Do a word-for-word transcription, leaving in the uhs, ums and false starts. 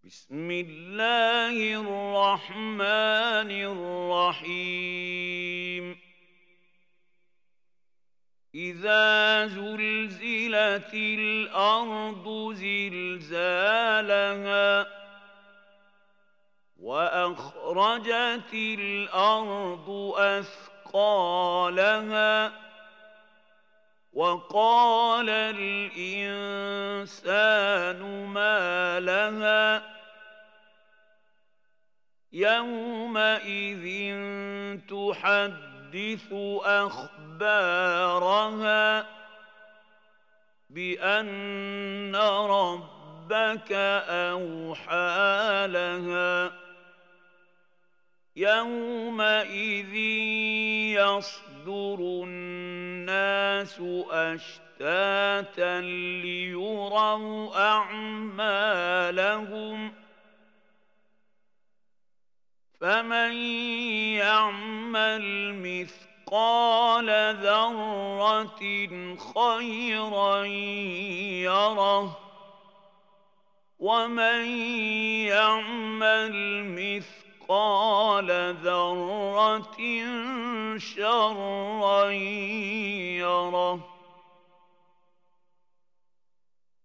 بسم الله الرحمن الرحيم إذا زلزلت الأرض زلزالها وأخرجت الأرض أثقالها وقال الإنسان ما لها يومئذ تحدث أخبارها بأن ربك أوحى لها يومئذ يصدر الناس أشتاتا ليروا أعمالهم فمن يعمل مثقال ذرة خيرا يره ومن يعمل مثقال ذرة شرا يره